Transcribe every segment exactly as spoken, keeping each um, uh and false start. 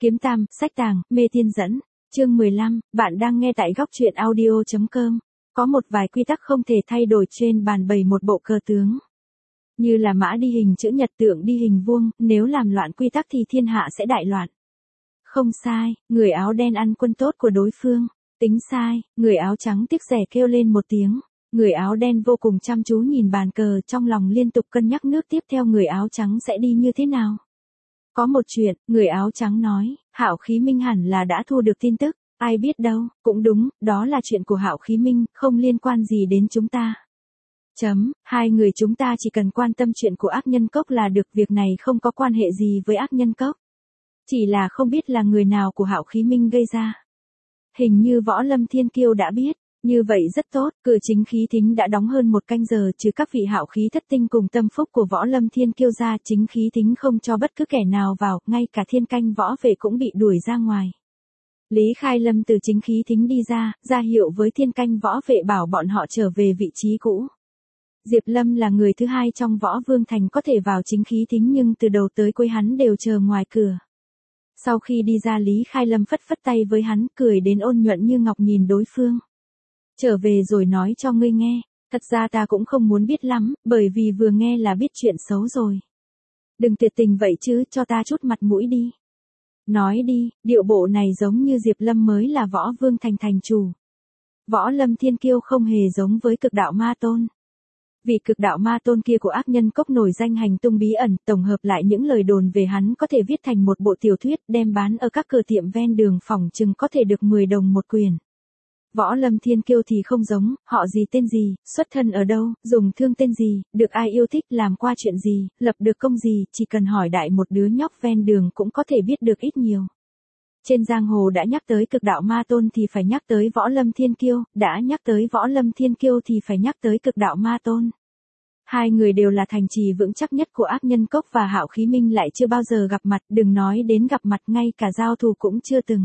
Kiếm Tam, sách tàng, mê tiên dẫn. Chương mười lăm, bạn đang nghe tại góc truyện audio chấm com. Có một vài quy tắc không thể thay đổi trên bàn bày một bộ cờ tướng. Như là mã đi hình chữ nhật, tượng đi hình vuông, nếu làm loạn quy tắc thì thiên hạ sẽ đại loạn. Không sai, người áo đen ăn quân tốt của đối phương. Tính sai, người áo trắng tiếc rẻ kêu lên một tiếng. Người áo đen vô cùng chăm chú nhìn bàn cờ, trong lòng liên tục cân nhắc nước tiếp theo người áo trắng sẽ đi như thế nào. Có một chuyện, người áo trắng nói, Hạo Khí Minh hẳn là đã thu được tin tức, ai biết đâu, cũng đúng, đó là chuyện của Hạo Khí Minh, không liên quan gì đến chúng ta. Chấm, hai người chúng ta chỉ cần quan tâm chuyện của ác nhân cốc là được, việc này không có quan hệ gì với ác nhân cốc. Chỉ là không biết là người nào của Hạo Khí Minh gây ra. Hình như Võ Lâm Thiên Kiêu đã biết. Như vậy rất tốt, cửa chính khí thính đã đóng hơn một canh giờ, chứ các vị hạo khí thất tinh cùng tâm phúc của Võ Lâm Thiên Kiêu ra, chính khí thính không cho bất cứ kẻ nào vào, ngay cả thiên canh võ vệ cũng bị đuổi ra ngoài. Lý Khai Lâm từ chính khí thính đi ra, ra hiệu với thiên canh võ vệ bảo bọn họ trở về vị trí cũ. Diệp Lâm là người thứ hai trong Võ Vương Thành có thể vào chính khí thính, nhưng từ đầu tới cuối hắn đều chờ ngoài cửa. Sau khi đi ra, Lý Khai Lâm phất phất tay với hắn, cười đến ôn nhuận như ngọc nhìn đối phương. Trở về rồi nói cho ngươi nghe, thật ra ta cũng không muốn biết lắm, bởi vì vừa nghe là biết chuyện xấu rồi. Đừng tuyệt tình vậy chứ, cho ta chút mặt mũi đi. Nói đi, điệu bộ này giống như Diệp Lâm mới là Võ Vương Thành thành chủ. Võ Lâm Thiên Kiêu không hề giống với Cực Đạo Ma Tôn. Vì Cực Đạo Ma Tôn kia của ác nhân cốc nổi danh hành tung bí ẩn, tổng hợp lại những lời đồn về hắn có thể viết thành một bộ tiểu thuyết, đem bán ở các cửa tiệm ven đường, phỏng chừng có thể được mười đồng một quyển. Võ Lâm Thiên Kiêu thì không giống, họ gì tên gì, xuất thân ở đâu, dùng thương tên gì, được ai yêu thích, làm qua chuyện gì, lập được công gì, chỉ cần hỏi đại một đứa nhóc ven đường cũng có thể biết được ít nhiều. Trên giang hồ đã nhắc tới Cực Đạo Ma Tôn thì phải nhắc tới Võ Lâm Thiên Kiêu, đã nhắc tới Võ Lâm Thiên Kiêu thì phải nhắc tới Cực Đạo Ma Tôn. Hai người đều là thành trì vững chắc nhất của ác nhân cốc, và Hạo Khí Minh lại chưa bao giờ gặp mặt, đừng nói đến gặp mặt, ngay cả giao thủ cũng chưa từng.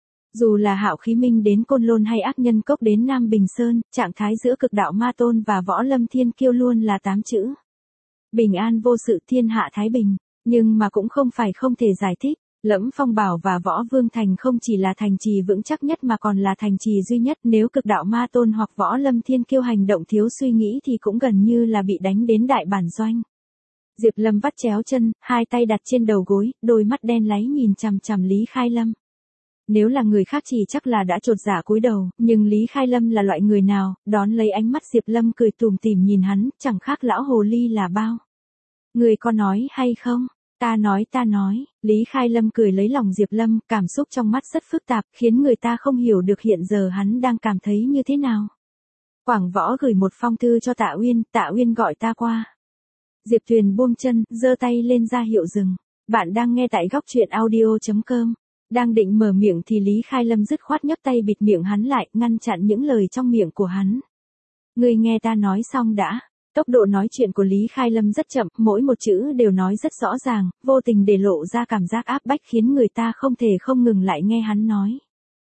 Dù là Hạo Khí Minh đến Côn Lôn hay ác nhân cốc đến Nam Bình Sơn, trạng thái giữa Cực Đạo Ma Tôn và Võ Lâm Thiên Kiêu luôn là tám chữ. Bình an vô sự, thiên hạ thái bình, nhưng mà cũng không phải không thể giải thích. Lẫm Phong Bảo và Võ Vương Thành không chỉ là thành trì vững chắc nhất mà còn là thành trì duy nhất, nếu Cực Đạo Ma Tôn hoặc Võ Lâm Thiên Kiêu hành động thiếu suy nghĩ thì cũng gần như là bị đánh đến đại bản doanh. Diệp Lâm vắt chéo chân, hai tay đặt trên đầu gối, đôi mắt đen láy nhìn chằm chằm Lý Khai Lâm. Nếu là người khác chỉ chắc là đã chột dạ cúi đầu, nhưng Lý Khai Lâm là loại người nào, đón lấy ánh mắt Diệp Lâm cười tủm tỉm nhìn hắn, chẳng khác lão hồ ly là bao. Người có nói hay không? Ta nói ta nói, Lý Khai Lâm cười lấy lòng Diệp Lâm, cảm xúc trong mắt rất phức tạp, khiến người ta không hiểu được hiện giờ hắn đang cảm thấy như thế nào. Quảng Võ gửi một phong thư cho Tạ Uyên, Tạ Uyên gọi ta qua. Diệp Tuyền buông chân, giơ tay lên ra hiệu dừng. Bạn đang nghe tại góc truyện audio chấm com. Đang định mở miệng thì Lý Khai Lâm dứt khoát nhấc tay bịt miệng hắn lại, ngăn chặn những lời trong miệng của hắn. Ngươi nghe ta nói xong đã. Tốc độ nói chuyện của Lý Khai Lâm rất chậm, mỗi một chữ đều nói rất rõ ràng, vô tình để lộ ra cảm giác áp bách khiến người ta không thể không ngừng lại nghe hắn nói.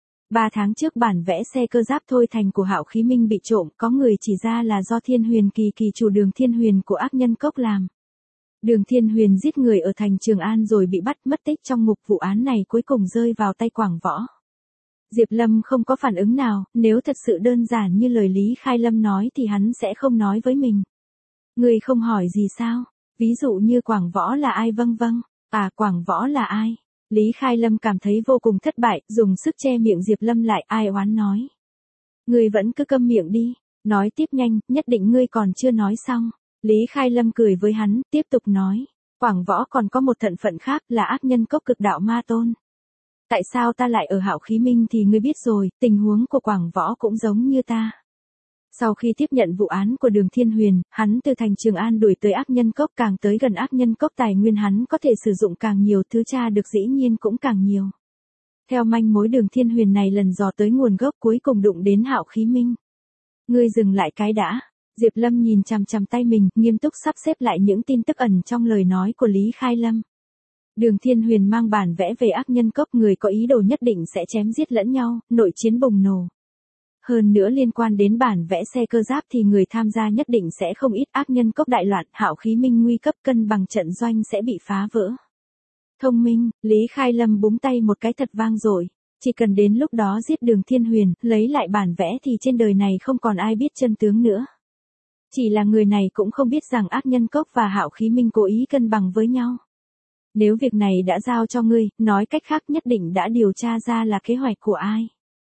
Ba tháng trước bản vẽ xe cơ giáp Thôi Thành của Hạo Khí Minh bị trộm, có người chỉ ra là do Thiên Huyền Kỳ Kỳ chủ Đường Thiên Huyền của ác nhân cốc làm. Đường Thiên Huyền giết người ở thành Trường An rồi bị bắt mất tích, trong mục vụ án này cuối cùng rơi vào tay Quảng Võ. Diệp Lâm không có phản ứng nào, nếu thật sự đơn giản như lời Lý Khai Lâm nói thì hắn sẽ không nói với mình. Người không hỏi gì sao? Ví dụ như Quảng Võ là ai? Vâng vâng, à Quảng Võ là ai? Lý Khai Lâm cảm thấy vô cùng thất bại, dùng sức che miệng Diệp Lâm lại, ai oán nói. Người vẫn cứ câm miệng đi, nói tiếp nhanh, nhất định ngươi còn chưa nói xong. Lý Khai Lâm cười với hắn, tiếp tục nói. Quảng Võ còn có một thân phận khác là ác nhân cốc Cực Đạo Ma Tôn. Tại sao ta lại ở Hạo Khí Minh thì ngươi biết rồi, tình huống của Quảng Võ cũng giống như ta. Sau khi tiếp nhận vụ án của Đường Thiên Huyền, hắn từ thành Trường An đuổi tới ác nhân cốc, càng tới gần ác nhân cốc tài nguyên hắn có thể sử dụng càng nhiều, thứ tra được dĩ nhiên cũng càng nhiều. Theo manh mối Đường Thiên Huyền này lần dò tới nguồn gốc, cuối cùng đụng đến Hạo Khí Minh. Ngươi dừng lại cái đã. Diệp Lâm nhìn chằm chằm tay mình, nghiêm túc sắp xếp lại những tin tức ẩn trong lời nói của Lý Khai Lâm. Đường Thiên Huyền mang bản vẽ về ác nhân cốc, người có ý đồ nhất định sẽ chém giết lẫn nhau, nội chiến bùng nổ. Hơn nữa liên quan đến bản vẽ xe cơ giáp thì người tham gia nhất định sẽ không ít, ác nhân cốc đại loạn, Hạo Khí Minh nguy cấp, cân bằng trận doanh sẽ bị phá vỡ. Thông minh, Lý Khai Lâm búng tay một cái thật vang dội. Chỉ cần đến lúc đó giết Đường Thiên Huyền, lấy lại bản vẽ thì trên đời này không còn ai biết chân tướng nữa. Chỉ là người này cũng không biết rằng ác nhân cốc và Hạo Khí Minh cố ý cân bằng với nhau. Nếu việc này đã giao cho ngươi, nói cách khác nhất định đã điều tra ra là kế hoạch của ai.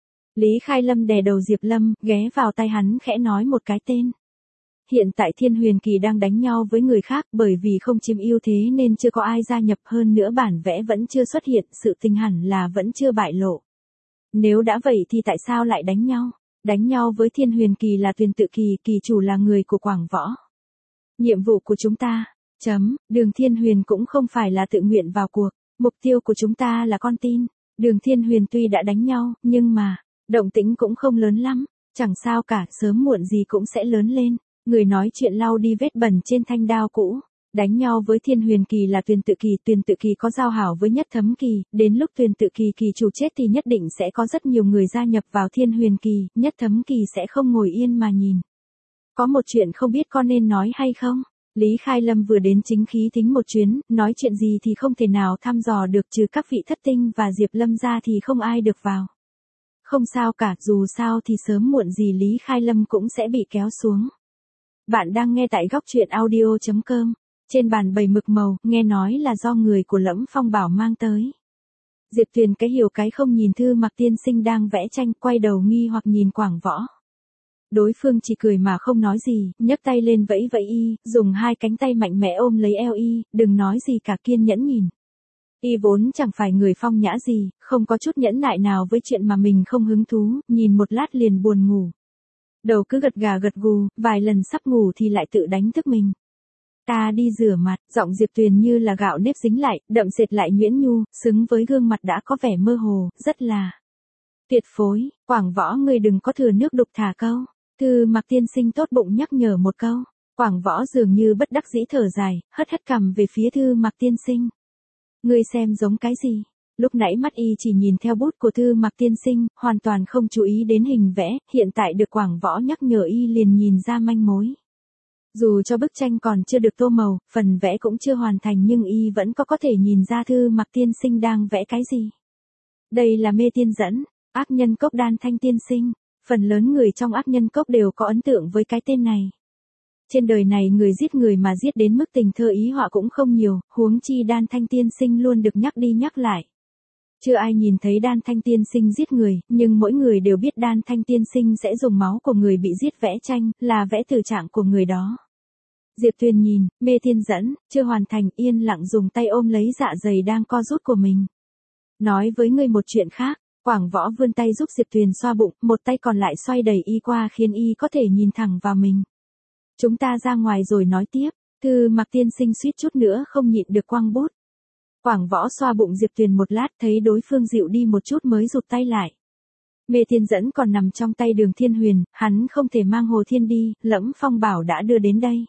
Lý Khai Lâm đè đầu Diệp Lâm, ghé vào tai hắn khẽ nói một cái tên. Hiện tại Thiên Huyền Kỳ đang đánh nhau với người khác, bởi vì không chiếm ưu thế nên chưa có ai gia nhập, hơn nữa bản vẽ vẫn chưa xuất hiện, sự tình hẳn là vẫn chưa bại lộ. Nếu đã vậy thì tại sao lại đánh nhau? Đánh nhau với Thiên Huyền Kỳ là Tuyền Tự Kỳ, kỳ chủ là người của Quảng Võ. Nhiệm vụ của chúng ta, chấm, Đường Thiên Huyền cũng không phải là tự nguyện vào cuộc, mục tiêu của chúng ta là con tin. Đường Thiên Huyền tuy đã đánh nhau, nhưng mà, động tĩnh cũng không lớn lắm, chẳng sao cả, sớm muộn gì cũng sẽ lớn lên. Người nói chuyện lau đi vết bẩn trên thanh đao cũ. Đánh nhau với Thiên Huyền Kỳ là Tuyền Tự Kỳ, Tuyền Tự Kỳ có giao hảo với Nhất Thấm Kỳ, đến lúc Tuyền Tự Kỳ kỳ chủ chết thì nhất định sẽ có rất nhiều người gia nhập vào Thiên Huyền Kỳ, Nhất Thấm Kỳ sẽ không ngồi yên mà nhìn. Có một chuyện không biết con nên nói hay không? Lý Khai Lâm vừa đến chính khí thính một chuyến, nói chuyện gì thì không thể nào thăm dò được, trừ các vị thất tinh và Diệp Lâm ra thì không ai được vào. Không sao cả, dù sao thì sớm muộn gì Lý Khai Lâm cũng sẽ bị kéo xuống. Bạn đang nghe tại góc truyện audio chấm com. Trên bàn bày mực màu, nghe nói là do người của Lẫm Phong Bảo mang tới. Diệp Tuyền cái hiểu cái không nhìn Thư Mặc tiên sinh đang vẽ tranh, quay đầu nghi hoặc nhìn Quảng Võ. Đối phương chỉ cười mà không nói gì, nhấc tay lên vẫy vẫy y, dùng hai cánh tay mạnh mẽ ôm lấy eo y, đừng nói gì cả, kiên nhẫn nhìn. Y vốn chẳng phải người phong nhã gì, không có chút nhẫn nại nào với chuyện mà mình không hứng thú, nhìn một lát liền buồn ngủ. Đầu cứ gật gà gật gù, vài lần sắp ngủ thì lại tự đánh thức mình. Ta đi rửa mặt, giọng Diệp Tuyền như là gạo nếp dính lại, đậm sệt lại nhuyễn nhu, xứng với gương mặt đã có vẻ mơ hồ, rất là tuyệt phối. Quảng Võ, ngươi đừng có thừa nước đục thả câu. Thư Mặc tiên sinh tốt bụng nhắc nhở một câu. Quảng Võ dường như bất đắc dĩ thở dài, hất hất cằm về phía Thư Mặc tiên sinh. Ngươi xem giống cái gì? Lúc nãy mắt y chỉ nhìn theo bút của Thư Mặc tiên sinh, hoàn toàn không chú ý đến hình vẽ, hiện tại được Quảng Võ nhắc nhở y liền nhìn ra manh mối. Dù cho bức tranh còn chưa được tô màu, phần vẽ cũng chưa hoàn thành nhưng y vẫn có có thể nhìn ra Thư Mặc tiên sinh đang vẽ cái gì. Đây là mê tiên dẫn, ác nhân cốc Đan Thanh tiên sinh, phần lớn người trong ác nhân cốc đều có ấn tượng với cái tên này. Trên đời này người giết người mà giết đến mức tình thơ ý họa cũng không nhiều, huống chi Đan Thanh tiên sinh luôn được nhắc đi nhắc lại. Chưa ai nhìn thấy Đan Thanh tiên sinh giết người, nhưng mỗi người đều biết Đan Thanh tiên sinh sẽ dùng máu của người bị giết vẽ tranh, là vẽ tử trạng của người đó. Diệp Tuyền nhìn, mê tiên dẫn, chưa hoàn thành, yên lặng dùng tay ôm lấy dạ dày đang co rút của mình. Nói với ngươi một chuyện khác, Quảng Võ vươn tay giúp Diệp Tuyền xoa bụng, một tay còn lại xoay đẩy y qua khiến y có thể nhìn thẳng vào mình. Chúng ta ra ngoài rồi nói tiếp, Thư Mặc tiên sinh suýt chút nữa không nhịn được quăng bút. Quảng Võ xoa bụng Diệp Tuyền một lát thấy đối phương dịu đi một chút mới rụt tay lại. Mê tiên dẫn còn nằm trong tay Đường Thiên Huyền, hắn không thể mang Hồ Thiên đi, Lẫm Phong Bảo đã đưa đến đây.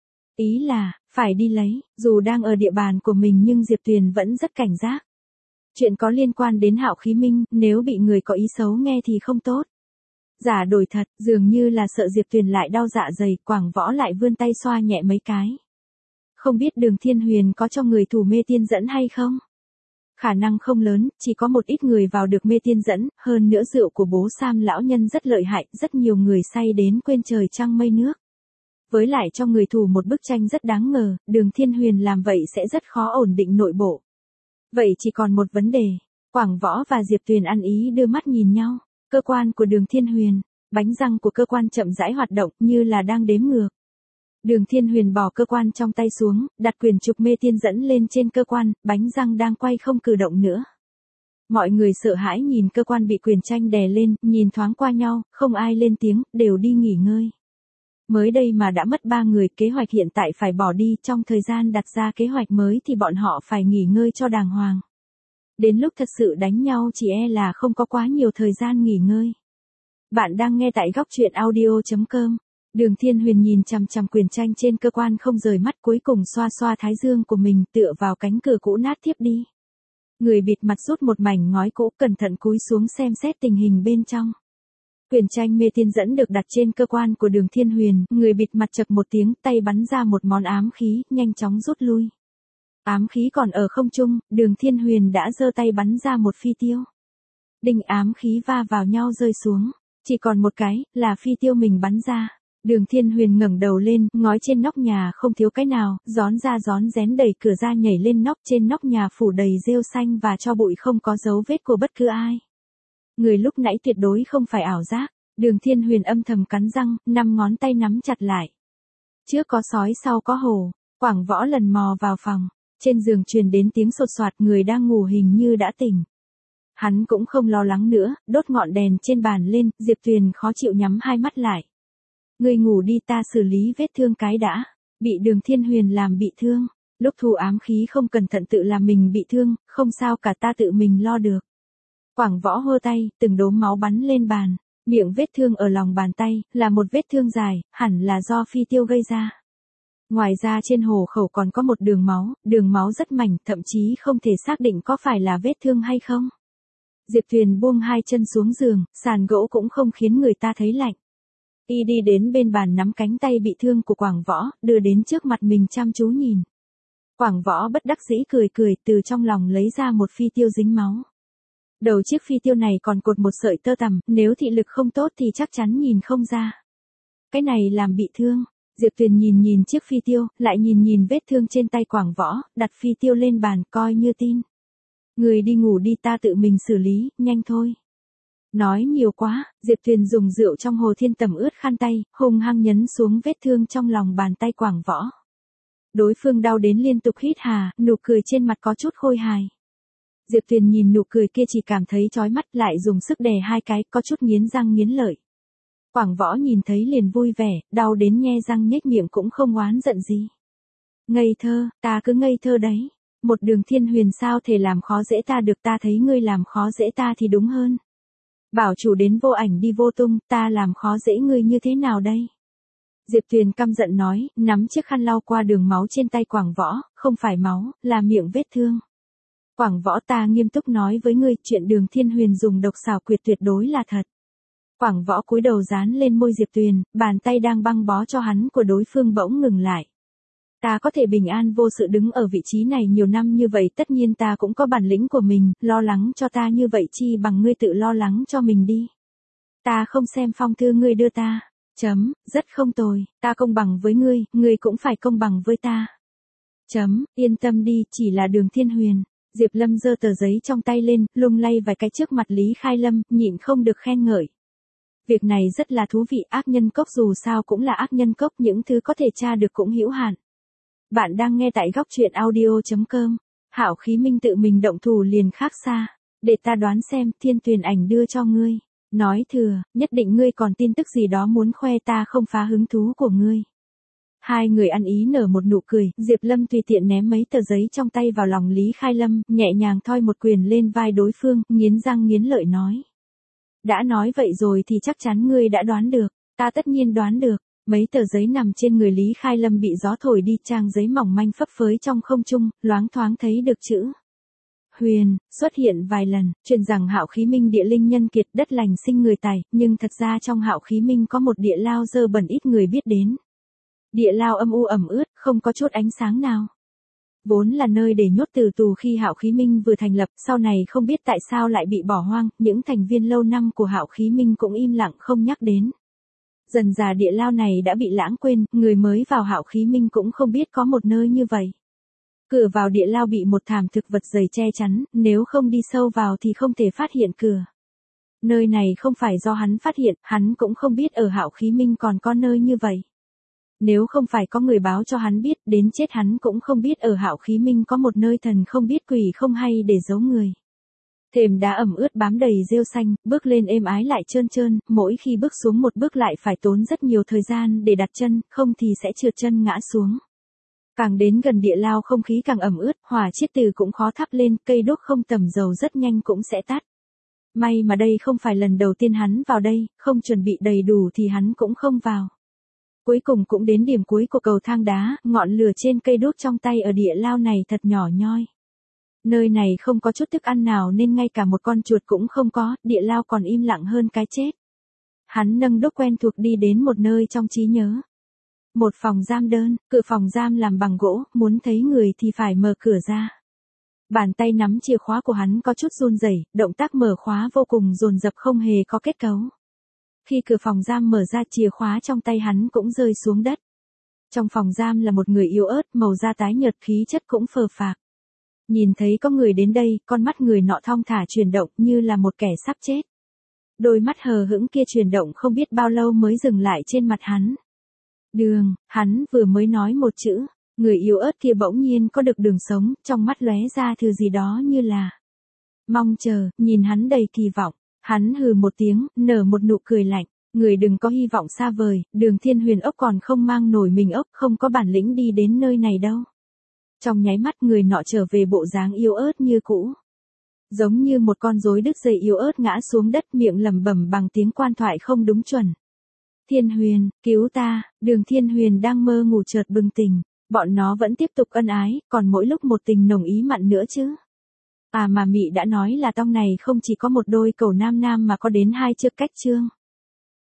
Ý là, phải đi lấy, dù đang ở địa bàn của mình nhưng Diệp Tuyền vẫn rất cảnh giác. Chuyện có liên quan đến Hạo Khí Minh, nếu bị người có ý xấu nghe thì không tốt. Giả đổi thật, dường như là sợ Diệp Tuyền lại đau dạ dày, Quảng Võ lại vươn tay xoa nhẹ mấy cái. Không biết Đường Thiên Huyền có cho người thủ mê tiên dẫn hay không? Khả năng không lớn, chỉ có một ít người vào được mê tiên dẫn, hơn nữa rượu của bố Sam lão nhân rất lợi hại, rất nhiều người say đến quên trời trăng mây nước. Với lại cho người thủ một bức tranh rất đáng ngờ, Đường Thiên Huyền làm vậy sẽ rất khó ổn định nội bộ. Vậy chỉ còn một vấn đề, Quảng Võ và Diệp Tuyền ăn ý đưa mắt nhìn nhau, cơ quan của Đường Thiên Huyền, bánh răng của cơ quan chậm rãi hoạt động như là đang đếm ngược. Đường Thiên Huyền bỏ cơ quan trong tay xuống, đặt quyển trục mê tiên dẫn lên trên cơ quan, bánh răng đang quay không cử động nữa. Mọi người sợ hãi nhìn cơ quan bị quyển tranh đè lên, nhìn thoáng qua nhau, không ai lên tiếng, đều đi nghỉ ngơi. Mới đây mà đã mất ba người, kế hoạch hiện tại phải bỏ đi, trong thời gian đặt ra kế hoạch mới thì bọn họ phải nghỉ ngơi cho đàng hoàng. Đến lúc thật sự đánh nhau chỉ e là không có quá nhiều thời gian nghỉ ngơi. Bạn đang nghe tại góc truyện audio chấm com. Đường Thiên Huyền nhìn chằm chằm quyển tranh trên cơ quan không rời mắt, cuối cùng xoa xoa thái dương của mình, tựa vào cánh cửa cũ nát thiếp đi. Người bịt mặt rút một mảnh ngói cũ, cẩn thận cúi xuống xem xét tình hình bên trong. Quyển tranh mê tiên dẫn được đặt trên cơ quan của Đường Thiên Huyền, người bịt mặt chập một tiếng, tay bắn ra một món ám khí, nhanh chóng rút lui. Ám khí còn ở không trung, Đường Thiên Huyền đã giơ tay bắn ra một phi tiêu. Đinh, ám khí va vào nhau rơi xuống. Chỉ còn một cái, là phi tiêu mình bắn ra. Đường Thiên Huyền ngẩng đầu lên, ngói trên nóc nhà không thiếu cái nào, gión ra gión rén đẩy cửa ra nhảy lên nóc, trên nóc nhà phủ đầy rêu xanh và cho bụi, không có dấu vết của bất cứ ai. Người lúc nãy tuyệt đối không phải ảo giác. Đường Thiên Huyền âm thầm cắn răng, năm ngón tay nắm chặt lại. Trước có sói sau có hổ. Quảng Võ lần mò vào phòng. Trên giường truyền đến tiếng sột soạt, người đang ngủ hình như đã tỉnh. Hắn cũng không lo lắng nữa, đốt ngọn đèn trên bàn lên, Diệp Tuyền khó chịu nhắm hai mắt lại. Ngươi ngủ đi, ta xử lý vết thương cái đã. Bị Đường Thiên Huyền làm bị thương. Lúc thu ám khí không cẩn thận tự làm mình bị thương, không sao cả, ta tự mình lo được. Quảng Võ hơ tay, từng đốm máu bắn lên bàn. Miệng vết thương ở lòng bàn tay, là một vết thương dài, hẳn là do phi tiêu gây ra. Ngoài ra trên hổ khẩu còn có một đường máu, đường máu rất mảnh, thậm chí không thể xác định có phải là vết thương hay không. Diệp Tuyền buông hai chân xuống giường, sàn gỗ cũng không khiến người ta thấy lạnh. Y đi đến bên bàn nắm cánh tay bị thương của Quảng Võ, đưa đến trước mặt mình chăm chú nhìn. Quảng Võ bất đắc dĩ cười cười, từ trong lòng lấy ra một phi tiêu dính máu. Đầu chiếc phi tiêu này còn cột một sợi tơ tằm, nếu thị lực không tốt thì chắc chắn nhìn không ra. Cái này làm bị thương. Diệp Tuyền nhìn nhìn chiếc phi tiêu, lại nhìn nhìn vết thương trên tay Quảng Võ, đặt phi tiêu lên bàn coi như tin. Người đi ngủ đi, ta tự mình xử lý, nhanh thôi. Nói nhiều quá, Diệp Tuyền dùng rượu trong hồ thiên tẩm ướt khăn tay, hung hăng nhấn xuống vết thương trong lòng bàn tay Quảng Võ. Đối phương đau đến liên tục hít hà, nụ cười trên mặt có chút khôi hài. Diệp Tuyền nhìn nụ cười kia chỉ cảm thấy chói mắt, lại dùng sức đè hai cái, có chút nghiến răng nghiến lợi. Quảng Võ nhìn thấy liền vui vẻ, đau đến nhe răng nhếch miệng cũng không oán giận gì. Ngây thơ, ta cứ ngây thơ đấy. Một Đường Thiên Huyền sao thể làm khó dễ ta được, ta thấy ngươi làm khó dễ ta thì đúng hơn. Bảo chủ đến vô ảnh đi vô tung, ta làm khó dễ ngươi như thế nào đây? Diệp Tuyền căm giận nói, nắm chiếc khăn lau qua đường máu trên tay Quảng Võ, không phải máu, là miệng vết thương. Quảng Võ, ta nghiêm túc nói với ngươi, chuyện Đường Thiên Huyền dùng độc xảo quyệt tuyệt đối là thật. Quảng Võ cúi đầu dán lên môi Diệp Tuyền, bàn tay đang băng bó cho hắn của đối phương bỗng ngừng lại. Ta có thể bình an vô sự đứng ở vị trí này nhiều năm như vậy, tất nhiên ta cũng có bản lĩnh của mình, lo lắng cho ta như vậy chi bằng ngươi tự lo lắng cho mình đi. Ta không xem phong thư ngươi đưa ta. Chấm, rất không tồi, ta công bằng với ngươi, ngươi cũng phải công bằng với ta. Chấm, yên tâm đi, chỉ là Đường Thiên Huyền. Diệp Lâm giơ tờ giấy trong tay lên, lung lay vài cái trước mặt Lý Khai Lâm, nhịn không được khen ngợi. Việc này rất là thú vị, ác nhân cốc dù sao cũng là ác nhân cốc, những thứ có thể tra được cũng hữu hạn. Bạn đang nghe tại góc truyện audio chấm com. Hạo Khí Minh tự mình động thủ liền khác xa. Để ta đoán xem, Thiên Tuyền Ảnh đưa cho ngươi. Nói thừa, nhất định ngươi còn tin tức gì đó muốn khoe, ta không phá hứng thú của ngươi. Hai người ăn ý nở một nụ cười, Diệp Lâm tùy tiện ném mấy tờ giấy trong tay vào lòng Lý Khai Lâm, nhẹ nhàng thoi một quyền lên vai đối phương, nghiến răng nghiến lợi nói. Đã nói vậy rồi thì chắc chắn ngươi đã đoán được, ta tất nhiên đoán được. Mấy tờ giấy nằm trên người Lý Khai Lâm bị gió thổi đi, trang giấy mỏng manh phấp phới trong không trung, loáng thoáng thấy được chữ Huyền xuất hiện vài lần, truyền rằng Hạo Khí Minh địa linh nhân kiệt, đất lành sinh người tài, nhưng thật ra trong Hạo Khí Minh có một địa lao dơ bẩn ít người biết đến. Địa lao âm u ẩm ướt, không có chút ánh sáng nào. Vốn là nơi để nhốt tử tù khi Hạo Khí Minh vừa thành lập, sau này không biết tại sao lại bị bỏ hoang, những thành viên lâu năm của Hạo Khí Minh cũng im lặng không nhắc đến. Dần dà địa lao này đã bị lãng quên, người mới vào Hạo Khí Minh cũng không biết có một nơi như vậy. Cửa vào địa lao bị một thảm thực vật dày che chắn, nếu không đi sâu vào thì không thể phát hiện cửa. Nơi này không phải do hắn phát hiện, hắn cũng không biết ở Hạo Khí Minh còn có nơi như vậy. Nếu không phải có người báo cho hắn biết, đến chết hắn cũng không biết ở Hạo Khí Minh có một nơi thần không biết quỷ không hay để giấu người. Thềm đá ẩm ướt bám đầy rêu xanh, bước lên êm ái lại trơn trơn, mỗi khi bước xuống một bước lại phải tốn rất nhiều thời gian để đặt chân, không thì sẽ trượt chân ngã xuống. Càng đến gần địa lao không khí càng ẩm ướt, hỏa chiết từ cũng khó thắp lên, cây đốt không tầm dầu rất nhanh cũng sẽ tắt. May mà đây không phải lần đầu tiên hắn vào đây, không chuẩn bị đầy đủ thì hắn cũng không vào. Cuối cùng cũng đến điểm cuối của cầu thang đá, ngọn lửa trên cây đốt trong tay ở địa lao này thật nhỏ nhoi. Nơi này không có chút thức ăn nào nên ngay cả một con chuột cũng không có, địa lao còn im lặng hơn cái chết. Hắn nâng đốt quen thuộc đi đến một nơi trong trí nhớ. Một phòng giam đơn, cửa phòng giam làm bằng gỗ, muốn thấy người thì phải mở cửa ra. Bàn tay nắm chìa khóa của hắn có chút run rẩy, động tác mở khóa vô cùng dồn dập không hề có kết cấu. Khi cửa phòng giam mở ra chìa khóa trong tay hắn cũng rơi xuống đất. Trong phòng giam là một người yếu ớt, màu da tái nhợt, khí chất cũng phờ phạc. Nhìn thấy có người đến đây, con mắt người nọ thong thả chuyển động như là một kẻ sắp chết. Đôi mắt hờ hững kia chuyển động không biết bao lâu mới dừng lại trên mặt hắn. Đường, hắn vừa mới nói một chữ, người yếu ớt kia bỗng nhiên có được đường sống, trong mắt lóe ra thứ gì đó như là mong chờ, nhìn hắn đầy kỳ vọng. Hắn hừ một tiếng, nở một nụ cười lạnh. Người đừng có hy vọng xa vời, Đường Thiên Huyền ốc còn không mang nổi mình ốc, không có bản lĩnh đi đến nơi này đâu. Trong nháy mắt người nọ trở về bộ dáng yếu ớt như cũ. Giống như một con rối đứt dây yếu ớt ngã xuống đất, miệng lẩm bẩm bằng tiếng quan thoại không đúng chuẩn. Thiên Huyền, cứu ta. Đường Thiên Huyền đang mơ ngủ chợt bừng tỉnh. Bọn nó vẫn tiếp tục ân ái, còn mỗi lúc một tình nồng ý mặn nữa chứ. À mà Mị đã nói là tông này không chỉ có một đôi cầu nam nam mà có đến hai chiếc cách chương.